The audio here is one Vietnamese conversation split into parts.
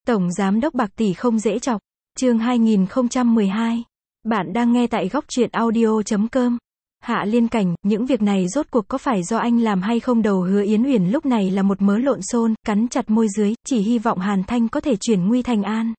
Tổng Giám đốc bạc tỷ không dễ chọc. Chương 2012. Bạn đang nghe tại góc truyện audio.com. Hạ Liên Cảnh, những việc này rốt cuộc có phải do anh làm hay không? Đầu Hứa Yến Uyển lúc này là một mớ lộn xộn, cắn chặt môi dưới, chỉ hy vọng Hàn Thanh có thể chuyển nguy thành an.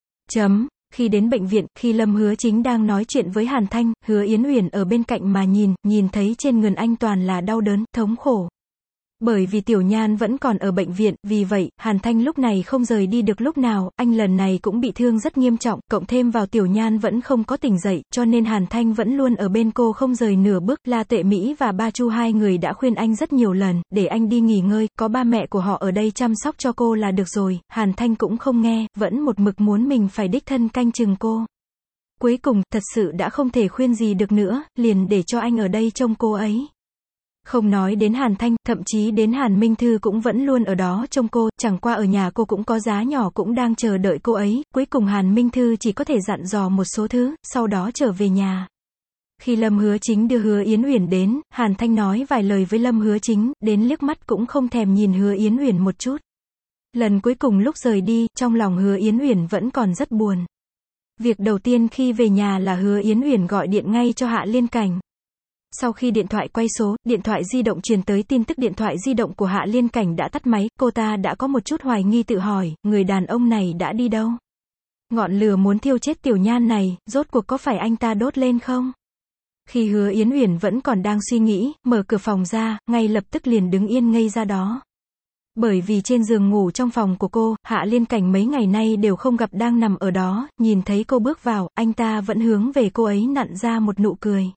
Khi đến bệnh viện, khi Lâm Hứa Chính đang nói chuyện với Hàn Thanh, Hứa Yến Uyển ở bên cạnh mà nhìn thấy trên người anh toàn là đau đớn, thống khổ. Bởi vì Tiểu Nhan vẫn còn ở bệnh viện, vì vậy, Hàn Thanh lúc này không rời đi được lúc nào, anh lần này cũng bị thương rất nghiêm trọng, cộng thêm vào Tiểu Nhan vẫn không có tỉnh dậy, cho nên Hàn Thanh vẫn luôn ở bên cô không rời nửa bước. La Tuệ Mỹ và Ba Chu hai người đã khuyên anh rất nhiều lần, để anh đi nghỉ ngơi, có ba mẹ của họ ở đây chăm sóc cho cô là được rồi, Hàn Thanh cũng không nghe, vẫn một mực muốn mình phải đích thân canh chừng cô. Cuối cùng, thật sự đã không thể khuyên gì được nữa, liền để cho anh ở đây trông cô ấy. Không nói đến Hàn Thanh, thậm chí đến Hàn Minh Thư cũng vẫn luôn ở đó trông cô, chẳng qua ở nhà cô cũng có giá nhỏ cũng đang chờ đợi cô ấy, cuối cùng Hàn Minh Thư chỉ có thể dặn dò một số thứ, sau đó trở về nhà. Khi Lâm Hứa Chính đưa Hứa Yến Uyển đến, Hàn Thanh nói vài lời với Lâm Hứa Chính, đến liếc mắt cũng không thèm nhìn Hứa Yến Uyển một chút. Lần cuối cùng lúc rời đi, trong lòng Hứa Yến Uyển vẫn còn rất buồn. Việc đầu tiên khi về nhà là Hứa Yến Uyển gọi điện ngay cho Hạ Liên Cảnh. Sau khi điện thoại quay số, điện thoại di động truyền tới tin tức điện thoại di động của Hạ Liên Cảnh đã tắt máy, cô ta đã có một chút hoài nghi tự hỏi, người đàn ông này đã đi đâu? Ngọn lửa muốn thiêu chết Tiểu Nhan này, rốt cuộc có phải anh ta đốt lên không? Khi Hứa Yến Uyển vẫn còn đang suy nghĩ, mở cửa phòng ra, ngay lập tức liền đứng yên ngây ra đó. Bởi vì trên giường ngủ trong phòng của cô, Hạ Liên Cảnh mấy ngày nay đều không gặp đang nằm ở đó, nhìn thấy cô bước vào, anh ta vẫn hướng về cô ấy nặn ra một nụ cười.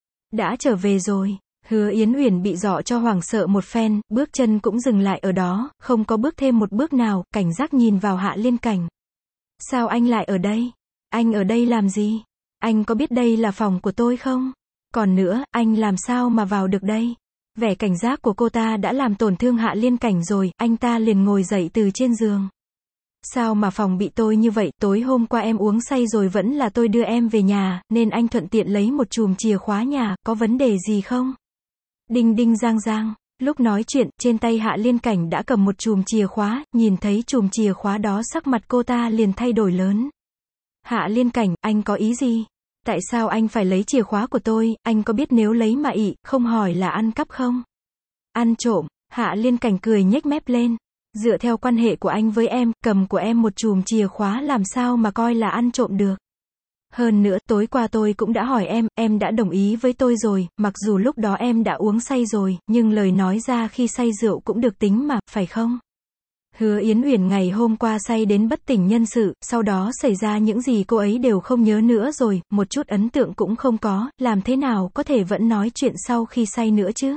Đã trở về rồi. Hứa Yến Uyển bị dọa cho hoảng sợ một phen, bước chân cũng dừng lại ở đó, không có bước thêm một bước nào, cảnh giác nhìn vào Hạ Liên Cảnh. Sao anh lại ở đây? Anh ở đây làm gì? Anh có biết đây là phòng của tôi không? Còn nữa, anh làm sao mà vào được đây? Vẻ cảnh giác của cô ta đã làm tổn thương Hạ Liên Cảnh rồi, anh ta liền ngồi dậy từ trên giường. Sao mà phòng bị tôi như vậy, tối hôm qua em uống say rồi vẫn là tôi đưa em về nhà, nên anh thuận tiện lấy một chùm chìa khóa nhà, có vấn đề gì không? Đinh đinh giang giang, lúc nói chuyện, trên tay Hạ Liên Cảnh đã cầm một chùm chìa khóa, nhìn thấy chùm chìa khóa đó sắc mặt cô ta liền thay đổi lớn. Hạ Liên Cảnh, anh có ý gì? Tại sao anh phải lấy chìa khóa của tôi, anh có biết nếu lấy mà ị, không hỏi là ăn cắp không? Ăn trộm, Hạ Liên Cảnh cười nhếch mép lên. Dựa theo quan hệ của anh với em, cầm của em một chùm chìa khóa làm sao mà coi là ăn trộm được. Hơn nữa, tối qua tôi cũng đã hỏi em đã đồng ý với tôi rồi, mặc dù lúc đó em đã uống say rồi, nhưng lời nói ra khi say rượu cũng được tính mà, phải không? Hứa Yến Uyển ngày hôm qua say đến bất tỉnh nhân sự, sau đó xảy ra những gì cô ấy đều không nhớ nữa rồi, một chút ấn tượng cũng không có, làm thế nào có thể vẫn nói chuyện sau khi say nữa chứ?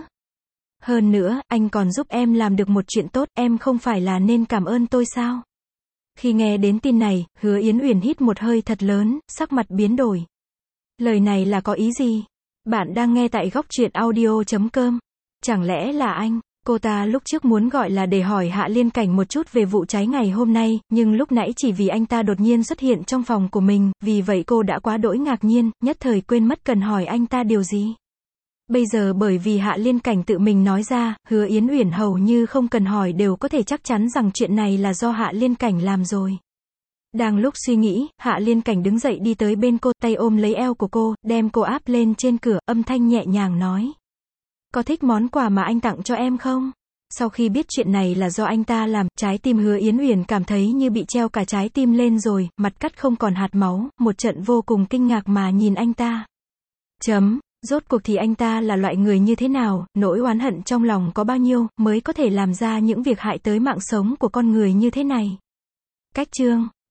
Hơn nữa, anh còn giúp em làm được một chuyện tốt, em không phải là nên cảm ơn tôi sao? Khi nghe đến tin này, Hứa Yến Uyển hít một hơi thật lớn, sắc mặt biến đổi. Lời này là có ý gì? Bạn đang nghe tại góc truyện audio.com. Chẳng lẽ là anh? Cô ta lúc trước muốn gọi là để hỏi Hạ Liên Cảnh một chút về vụ cháy ngày hôm nay, nhưng lúc nãy chỉ vì anh ta đột nhiên xuất hiện trong phòng của mình, vì vậy cô đã quá đỗi ngạc nhiên, nhất thời quên mất cần hỏi anh ta điều gì. Bây giờ bởi vì Hạ Liên Cảnh tự mình nói ra, Hứa Yến Uyển hầu như không cần hỏi đều có thể chắc chắn rằng chuyện này là do Hạ Liên Cảnh làm rồi. Đang lúc suy nghĩ, Hạ Liên Cảnh đứng dậy đi tới bên cô, tay ôm lấy eo của cô, đem cô áp lên trên cửa, âm thanh nhẹ nhàng nói. Có thích món quà mà anh tặng cho em không? Sau khi biết chuyện này là do anh ta làm, trái tim Hứa Yến Uyển cảm thấy như bị treo cả trái tim lên rồi, mặt cắt không còn hạt máu, một trận vô cùng kinh ngạc mà nhìn anh ta. Rốt cuộc thì anh ta là loại người như thế nào, nỗi oán hận trong lòng có bao nhiêu, mới có thể làm ra những việc hại tới mạng sống của con người như thế này. Cách chương